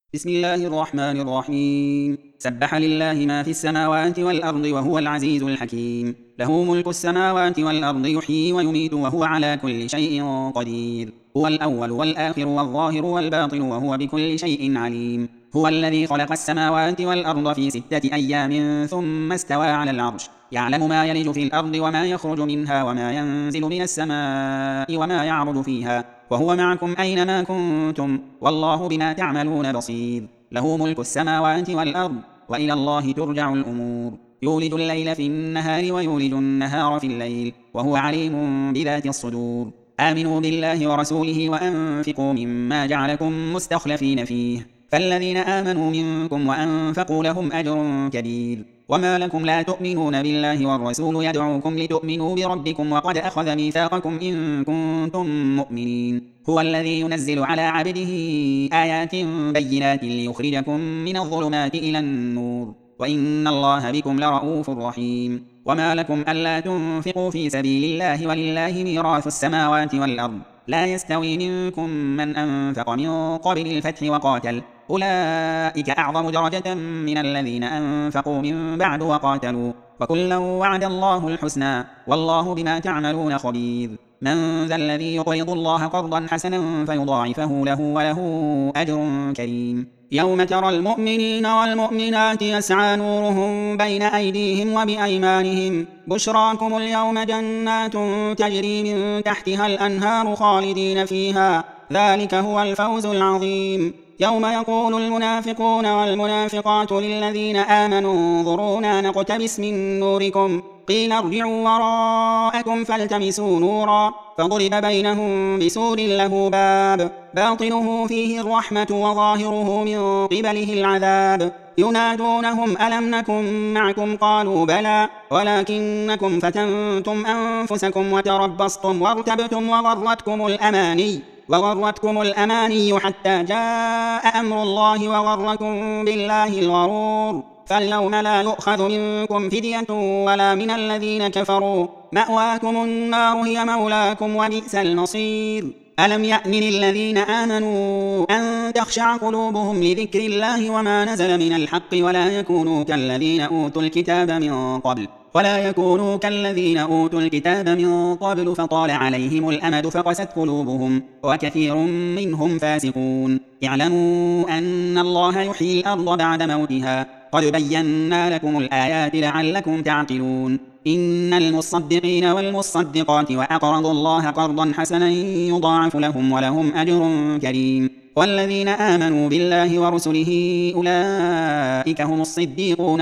بسم الله الرحمن الرحيم. سبح لله ما في السماوات والأرض وهو العزيز الحكيم. له ملك السماوات والأرض يحيي ويميت وهو على كل شيء قدير. هو الأول والآخر والظاهر والباطن وهو بكل شيء عليم. هو الذي خلق السماوات والأرض في 6 أيام ثم استوى على العرش. يعلم ما يلج في الأرض وما يخرج منها وما ينزل من السماء وما يعرج فيها وهو معكم أينما كنتم والله بما تعملون بصير. له ملك السماوات والأرض وإلى الله ترجع الأمور. يولج الليل في النهار ويولج النهار في الليل وهو عليم بذات الصدور. آمنوا بالله ورسوله وأنفقوا مما جعلكم مستخلفين فيه فالذين آمنوا منكم وأنفقوا لهم أجر كبير. وما لكم لا تؤمنون بالله والرسول يدعوكم لتؤمنوا بربكم وقد أخذ ميثاقكم إن كنتم مؤمنين. هو الذي ينزل على عبده آيات بينات ليخرجكم من الظلمات إلى النور وإن الله بكم لرؤوف رحيم. وما لكم ألا تنفقوا في سبيل الله ولله ميراث السماوات والأرض لا يستوي منكم من أنفق من قبل الفتح وقاتل أولئك أعظم درجة من الذين أنفقوا من بعد وقاتلوا وكلا وعد الله الحسنى والله بما تعملون خبير. من ذا الذي يقرض الله قرضا حسنا فيضاعفه له وله أجر كريم. يوم ترى المؤمنين والمؤمنات يسعى نورهم بين أيديهم وبأيمانهم بشراكم اليوم جنات تجري من تحتها الأنهار خالدين فيها ذلك هو الفوز العظيم. يوم يقول المنافقون والمنافقات للذين آمنوا انظرونا نقتبس من نوركم قيل ارجعوا وراءكم فالتمسوا نورا فضرب بينهم بسور له باب باطنه فيه الرحمة وظاهره من قبله العذاب ينادونهم ألم نكن معكم قالوا بلى ولكنكم فتنتم أنفسكم وتربصتم وارتبتم وغرتكم الأماني حتى جاء أمر الله وغركم بالله الغرور. فاليوم لا يؤخذ منكم فدية ولا من الذين كفروا مأواكم النار هي مولاكم وبئس المصير. ألم يأن للذين آمنوا أن تخشع قلوبهم لذكر الله وما نزل من الحق ولا يكونوا كالذين أوتوا الكتاب من قبل فطال عليهم الأمد فقست قلوبهم وكثير منهم فاسقون. اعلموا أن الله يحيي الأرض بعد موتها قد بينا لكم الآيات لعلكم تعقلون. إن المصدقين والمصدقات وأقرضوا الله قرضا حسنا يضاعف لهم ولهم أجر كريم. والذين آمنوا بالله ورسله أولئك هم الصديقون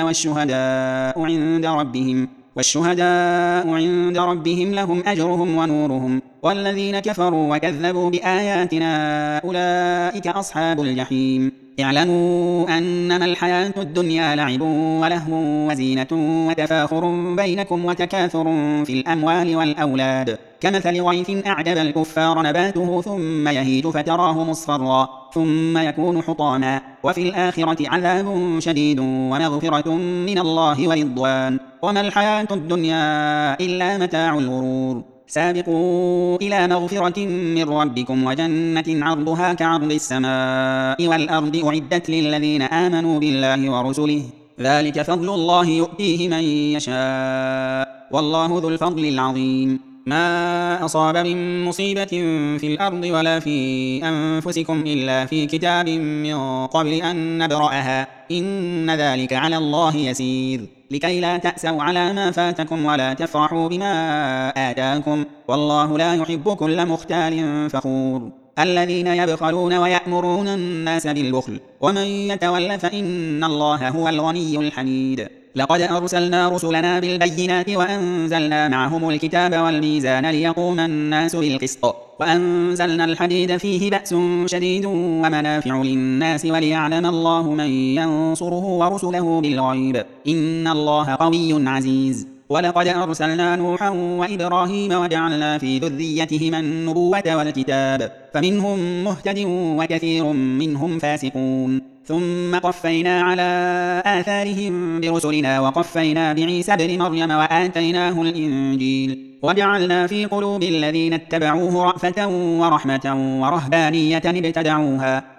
والشهداء عند ربهم لهم أجرهم ونورهم والذين كفروا وكذبوا بآياتنا أولئك أصحاب الجحيم. اعلموا أنما الحياة الدنيا لعب ولهو وزينة وتفاخر بينكم وتكاثر في الأموال والأولاد كمثل غيث أعجب الكفار نباته ثم يهيج فتراه مصفرا ثم يكون حطاما وفي الآخرة عذاب شديد ومغفرة من الله ورضوان وما الحياة الدنيا إلا متاع الغرور. سابقوا إلى مغفرة من ربكم وجنة عرضها كعرض السماء والأرض أعدت للذين آمنوا بالله ورسله ذلك فضل الله يؤتيه من يشاء والله ذو الفضل العظيم. ما أصاب من مصيبة في الأرض ولا في أنفسكم إلا في كتاب من قبل أن نبرأها إن ذلك على الله يسير. لكي لا تأسوا على ما فاتكم ولا تفرحوا بما آتاكم والله لا يحب كل مختال فخور. الذين يبخلون ويأمرون الناس بالبخل ومن يتول فإن الله هو الغني الحميد. لقد أرسلنا رسلنا بالبينات وأنزلنا معهم الكتاب والميزان ليقوم الناس بالقسط وأنزلنا الحديد فيه بأس شديد ومنافع للناس وليعلم الله من ينصره ورسله بالغيب إن الله قوي عزيز. ولقد أرسلنا نوحا وإبراهيم وجعلنا في ذريتهما النبوة والكتاب فمنهم مهتد وكثير منهم فاسقون. ثم قفينا على آثارهم برسلنا وقفينا بعيسى ابن مريم وآتيناه الإنجيل وجعلنا في قلوب الذين اتبعوه رأفة ورحمة ورهبانية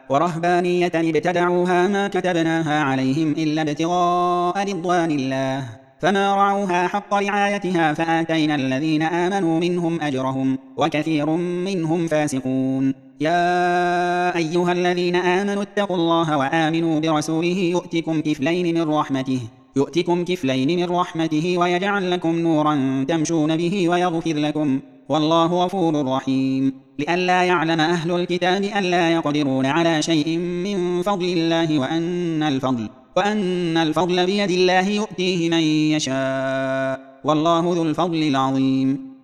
ورهبانية ابتدعوها ما كتبناها عليهم إلا ابتغاء رضوان الله فما رعوها حق رعايتها فآتينا الذين آمنوا منهم أجرهم وكثير منهم فاسقون. يا أيها الذين آمنوا اتقوا الله وآمنوا برسوله يؤتكم كفلين من رحمته ويجعل لكم نورا تمشون به ويغفر لكم والله غفور رحيم. لئلا يعلم أهل الكتاب ألا يقدرون على شيء من فضل الله وأن الفضل بيد الله يؤتيه من يشاء والله ذو الفضل العظيم.